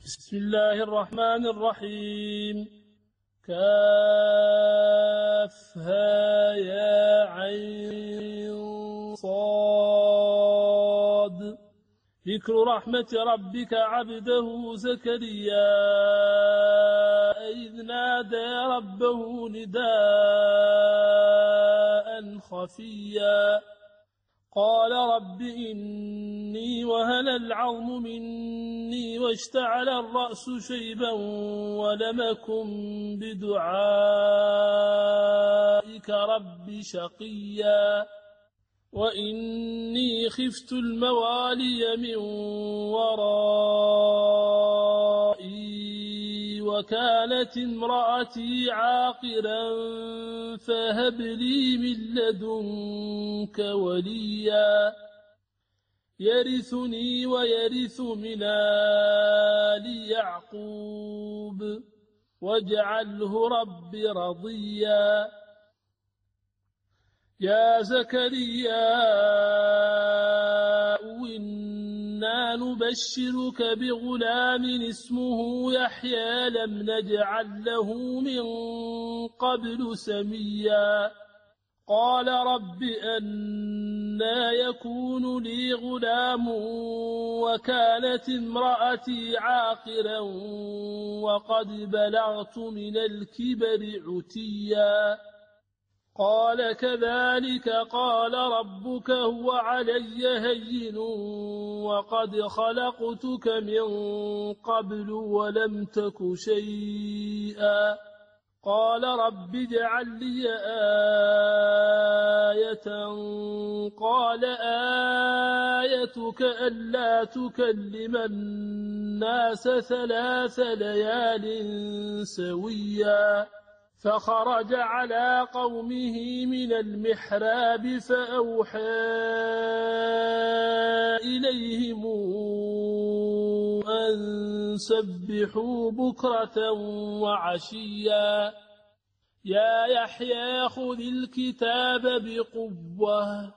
بسم الله الرحمن الرحيم. كافها يا عين صاد. ذكر رحمة ربك عبده زكريا إذ نادى ربه نداء خفيا قال رب إني وهن العظم مني واشتعل الرأس شيبا ولم أكن بدعائك رب شقيا وإني خفت الموالي من ورائي وكانت امرأتي عاقرا فهب لي من لدنك وليا يرثني ويرث من آل يعقوب واجعله رب رضيا. يا زكريا إنا نبشرك بغلام اسمه يحيى لم نجعل له من قبل سميا قال رب أنى يكون لي غلام وكانت امرأتي عاقرا وقد بلغت من الكبر عتيا قال كذلك قال ربك هو علي هين وقد خلقتك من قبل ولم تك شيئا قال رب اجعل لي آية قال آيتك ألا تكلم الناس 3 ليال سويا فخرج على قومه من المحراب فأوحى إليهم أن سبحوا بكرة وعشيا يا يحيى خذ الكتاب بقوة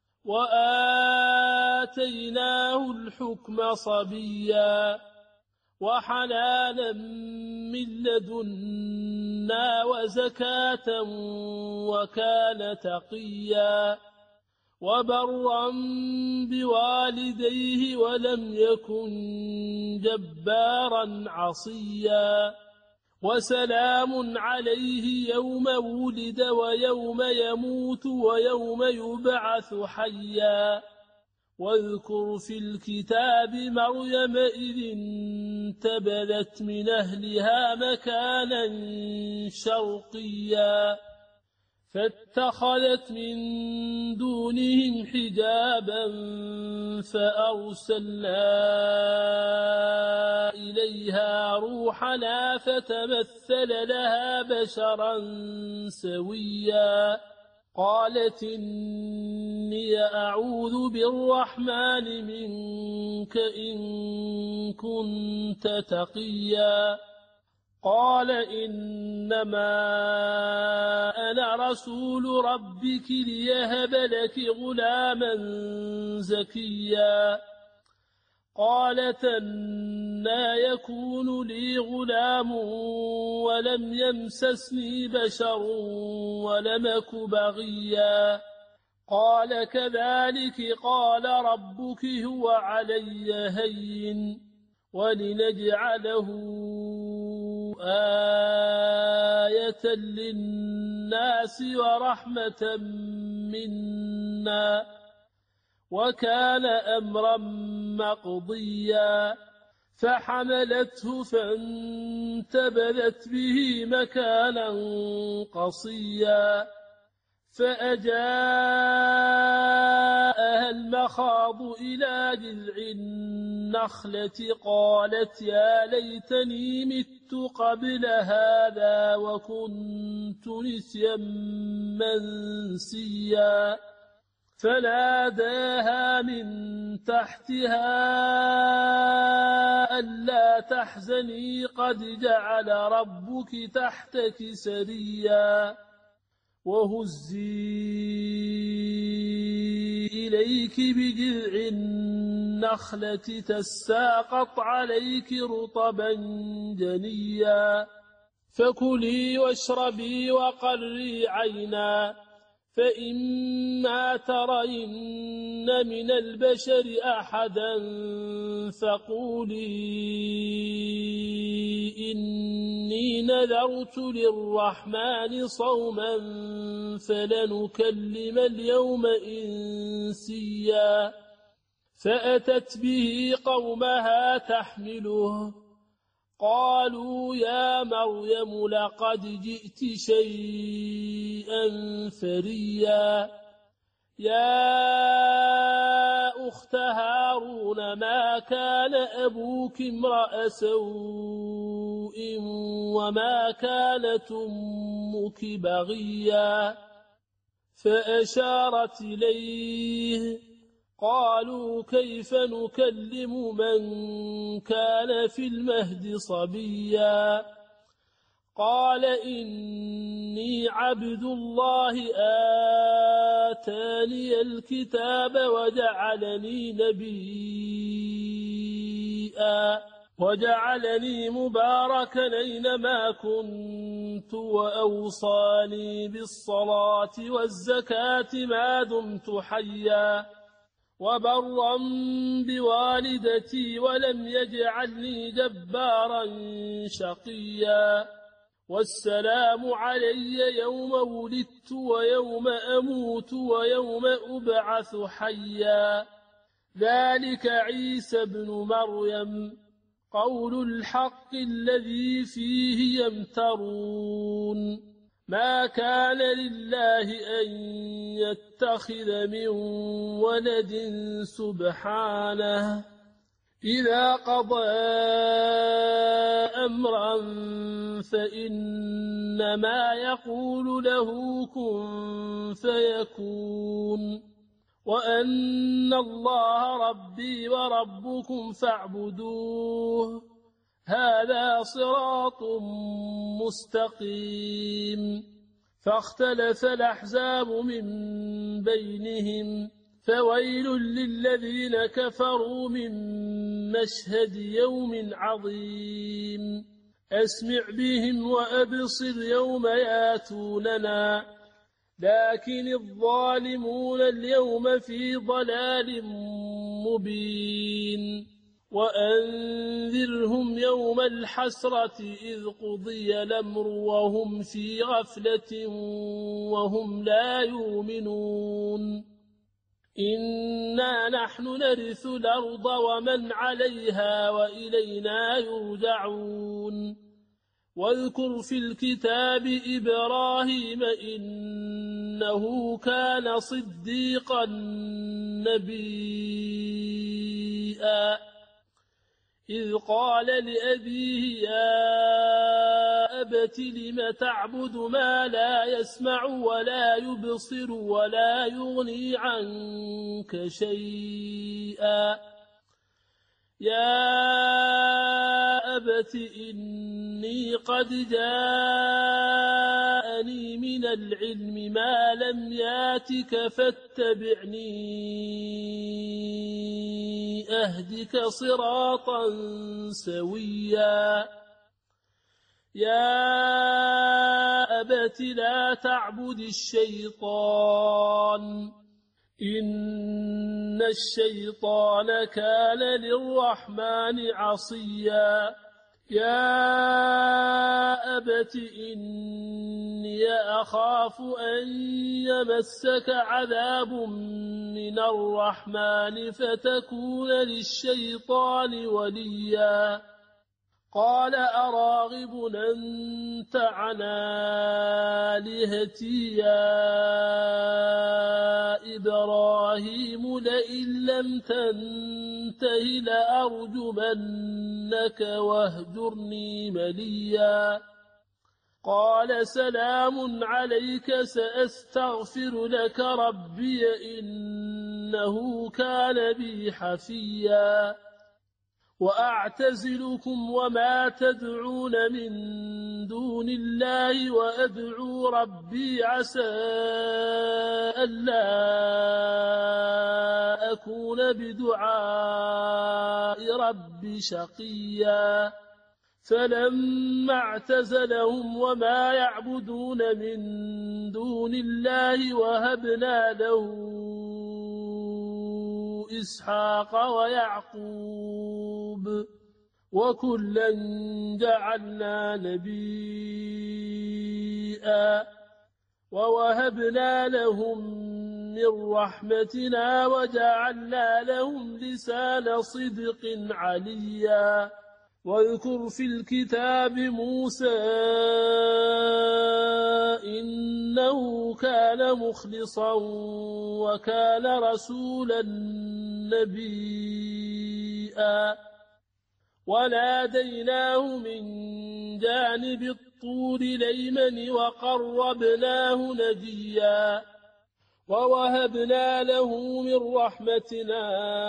وآتيناه الحكم صبيا وحنانا من لدنا وزكاة وكان تقيا وبرا بوالديه ولم يكن جبارا عصيا وسلام عليه يوم ولد ويوم يموت ويوم يبعث حيا واذكر في الكتاب مريم إذ انتبذت من أهلها مكانا شرقيا فاتخذت من دونهم حجابا فأرسلنا إليها روحنا فتمثل لها بشرا سويا قالت إني أعوذ بالرحمن منك إن كنت تقيا قال إنما أنا رسول ربك ليهب لك غلاما زكيا قالت أنى يكون لي غلام ولم يمسسني بشر ولم أك بغيا قال كذلك قال ربك هو علي هين ولنجعله آية للناس ورحمة منا وكان أمرا مقضيا فحملته فانتبذت به مكانا قصيا فأجاءها المخاض إلى جذع النخلة قالت يا ليتني مت قبل هذا وكنت نسيا منسيا فناداها من تحتها ألا تحزني قد جعل ربك تحتك سريا وهزي إليك بجذع النخلة تساقط عليك رطبا جنيا فكلي واشربي وقري عينا فإما ترين من البشر أحدا فقولي إني نذرت للرحمن صوما فلنكلم اليوم إنسيا فأتت به قومها تحمله قالوا يا مريم لقد جئت شيئا فريا يا أخت هارون ما كان أبوك امرأ سوء وما كانت أمك بغيا فأشارت إليه قالوا كيف نكلم من كان في المهد صبيا قال إني عبد الله آتاني الكتاب وجعلني مباركا أينما كنت وأوصاني بالصلاة والزكاة ما دمت حيا وبرا بوالدتي ولم يجعلني جبارا شقيا والسلام علي يوم ولدت ويوم أموت ويوم أبعث حيا ذلك عيسى ابن مريم قول الحق الذي فيه يمترون ما كان لله أن يتخذ من ولد سبحانه إذا قضى أمرا فإنما يقول له كن فيكون وأن الله ربي وربكم فاعبدوه هذا صراط مستقيم فاختلف الأحزاب من بينهم فويل للذين كفروا من مشهد يوم عظيم أسمع بهم وأبصر يوم ياتوننا لكن الظالمون اليوم في ضلال مبين وأنذرهم يوم الحسرة إذ قضي الأمر وهم في غفلة وهم لا يؤمنون إنا نحن نرث الأرض ومن عليها وإلينا يرجعون واذكر في الكتاب إبراهيم إنه كان صديقا نبيا إذ قال لأبيه يا أبت لم تعبد ما لا يسمع ولا يبصر ولا يغني عنك شيئا يا أبت إني قد جاءني من العلم ما لم ياتك فاتبعني أهدك صراطا سويا يا أبت لا تعبد الشيطان إن الشيطان كان للرحمن عصيا يا أبت إني أخاف أن يمسك عذاب من الرحمن فتكون للشيطان وليا قال أراغب أنت عن آلهتي يا إبراهيم لئن لم تنته لأرجمنك واهجرني مليا قال سلام عليك سأستغفر لك ربي إنه كان بي حفيا وأعتزلكم وما تدعون من دون الله وأدعو ربي عسى ألا أكون بدعاء ربي شقيا فلما اعتزلهم وما يعبدون من دون الله وهبنا له إسحاق ويعقوب وكلا جعلنا نبيا ووهبنا لهم من رحمتنا وجعلنا لهم لسان صدق عليا واذكر في الكتاب موسى إنه كان مخلصا وكان رسولا نبيا وناديناه من جانب الطور الأيمن وقربناه نجيا ووهبنا له من رحمتنا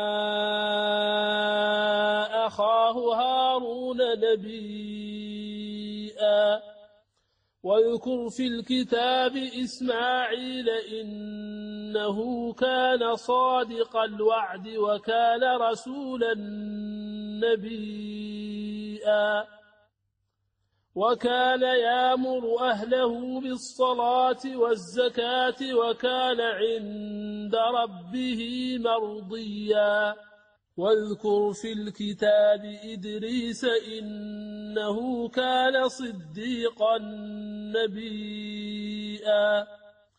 أخاه هارون نبيا واذكر في الكتاب إسماعيل إنه كان صادق الوعد وكان رسولا نبيا وكان يأمر أهله بالصلاة والزكاة وكان عند ربه مرضيا واذكر في الكتاب إدريس إنه كان صديقا نبيا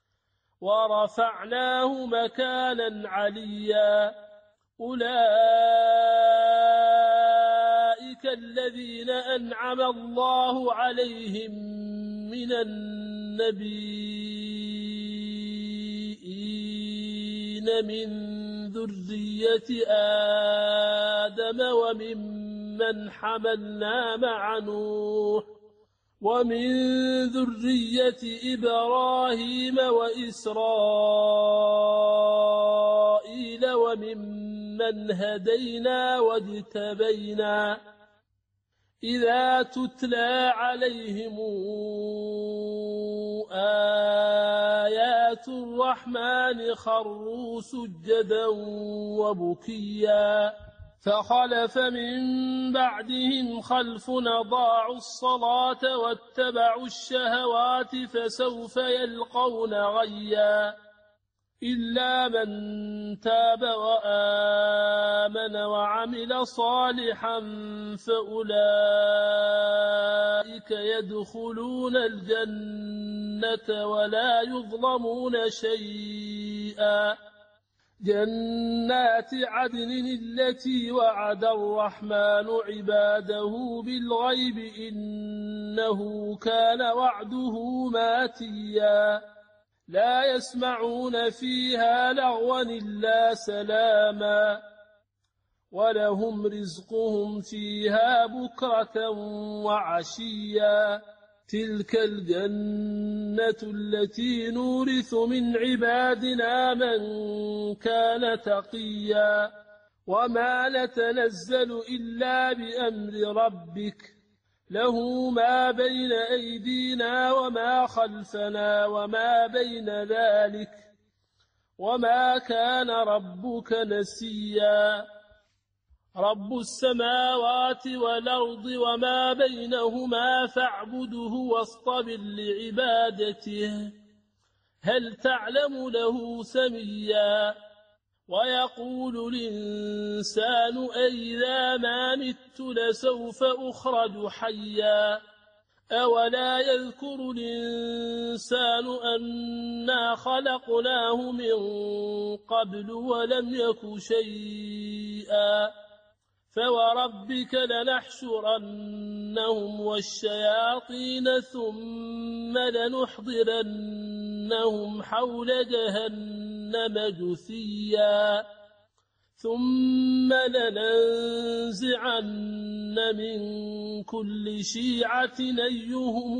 ورفعناه مكانا عليا أولئك الذين أنعم الله عليهم من النبيين من ذرية آدم وممن حملنا مع نوح ومن ذرية إبراهيم وإسرائيل وممن هدينا واجتبينا إذا تتلى عليهم آيات الرحمن خروا سجدا وبكيا فخلف من بعدهم خلف أضاعوا الصلاة واتبعوا الشهوات فسوف يلقون غيا إلا من تاب وآمن وعمل صالحا فأولئك يدخلون الجنة ولا يظلمون شيئا جنات عدن التي وعد الرحمن عباده بالغيب إنه كان وعده ماتيا لا يسمعون فيها لغوا إلا سلاما ولهم رزقهم فيها بكرة وعشيا تلك الجنة التي نورث من عبادنا من كان تقيا وما نتنزل إلا بأمر ربك له ما بين أيدينا وما خلفنا وما بين ذلك وما كان ربك نسيا رب السماوات والأرض وما بينهما فاعبده واصطبر لعبادته هل تعلم له سميا ويقول الإنسان أئذا ما مت لسوف أخرج حيا أولا يذكر الإنسان أنا خلقناه من قبل ولم يك شيئا فوربك لنحشرنهم والشياطين ثم لنحضرنهم حول جهنم جثيا ثم لننزعن من كل شيعة أيهم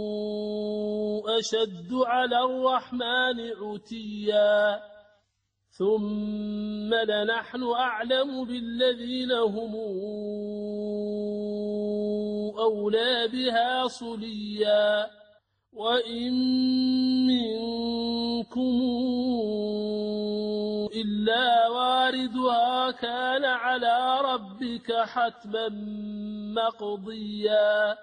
أشد على الرحمن عتيا ثم لنحن أعلم بالذين هم أولى بها صليا وإن منكم إلا واردها كان على ربك حتما مقضيا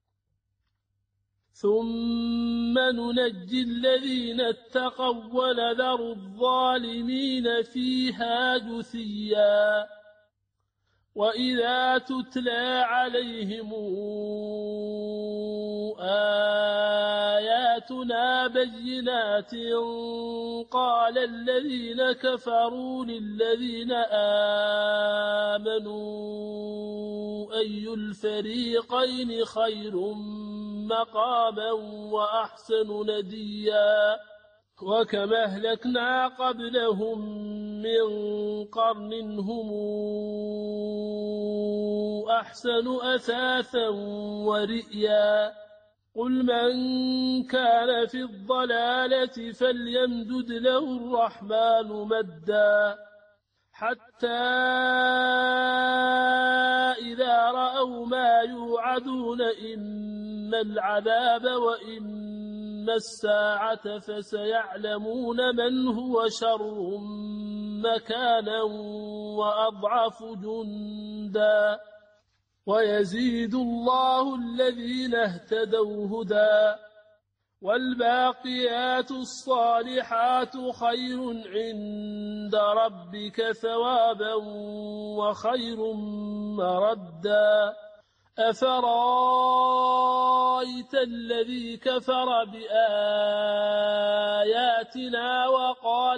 ثم ننجي الذين اتقوا ونذر الظالمين فيها جثيا وإذا تتلى عليهم آياتنا بينات قال الذين كفروا للذين آمنوا أي الفريقين خير مقاما وأحسن نديا وكما أهلكنا قبلهم من قرن هم أحسن أثاثا ورئيا قل من كان في الضلالة فليمدد له الرحمن مدا حتى إذا رأوا ما يوعدون إما العذاب وإما الساعة فسيعلمون من هو شر مكانا وأضعف جندا ويزيد الله الذين اهتدوا هدى والباقيات الصالحات خير عند ربك ثوابا وخير مردا أفرايت الذي كفر بآياتنا وقال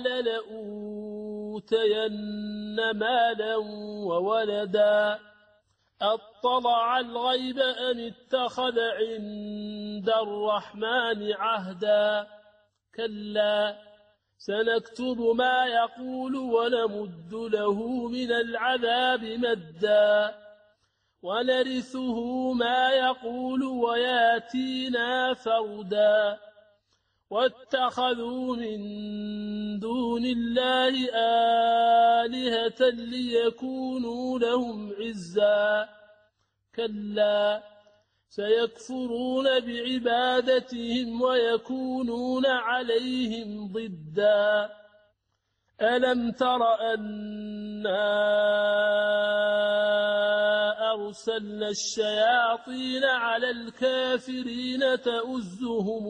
لأوتين مالا وولدا أطلع الغيب أم اتخذ عند الرحمن عهدا كلا سنكتب ما يقول ونمد له من العذاب مدا ونرثه ما يقول وياتينا فردا واتخذوا من دون الله آلهة ليكونوا لهم عزا كلا سيكفرون بعبادتهم ويكونون عليهم ضدا ألم تر أنا أرسلنا الشياطين على الكافرين تؤزهم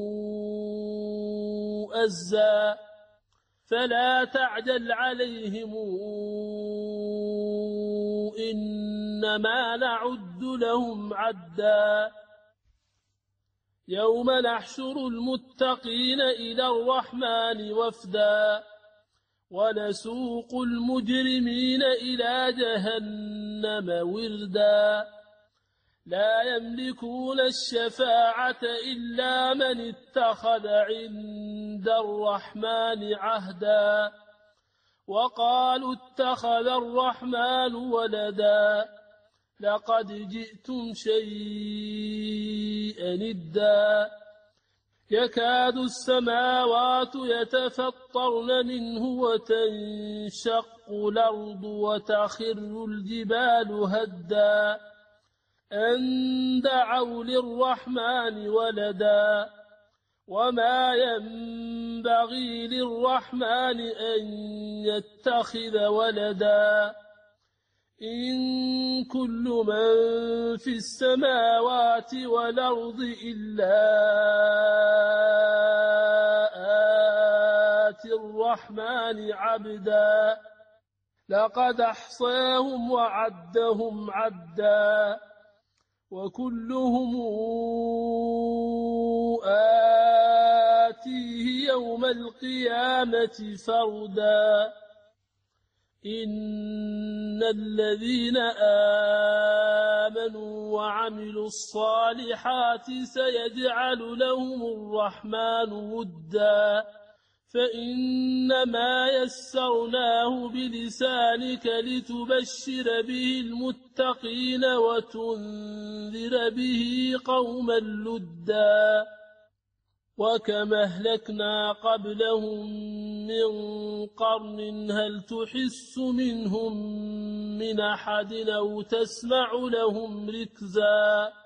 أزا فلا تعجل عليهم إنما نعد لهم عدا يوم نحشر المتقين إلى الرحمن وفدا ونسوق المجرمين إلى جهنم وردا لا يملكون الشفاعة إلا من اتخذ عند الرحمن عهدا وقالوا اتخذ الرحمن ولدا لقد جئتم شيئا إدا يكاد السماوات يتفطرن منه وتنشق الأرض وتخر الجبال هدا أن دعوا للرحمن ولدا وما ينبغي للرحمن أن يتخذ ولدا إن كل من في السماوات والأرض إلا آتي الرحمن عبدا لقد أحصاهم وعدهم عدا وكلهم آتيه يوم القيامة فردا إن الذين آمنوا وعملوا الصالحات سيجعل لهم الرحمن ودا فإنما يسرناه بلسانك لتبشر به المتقين وتنذر به قوما لدا وكما أهلكنا قبلهم من قرن هل تحس منهم من أحد أو تسمع لهم ركزا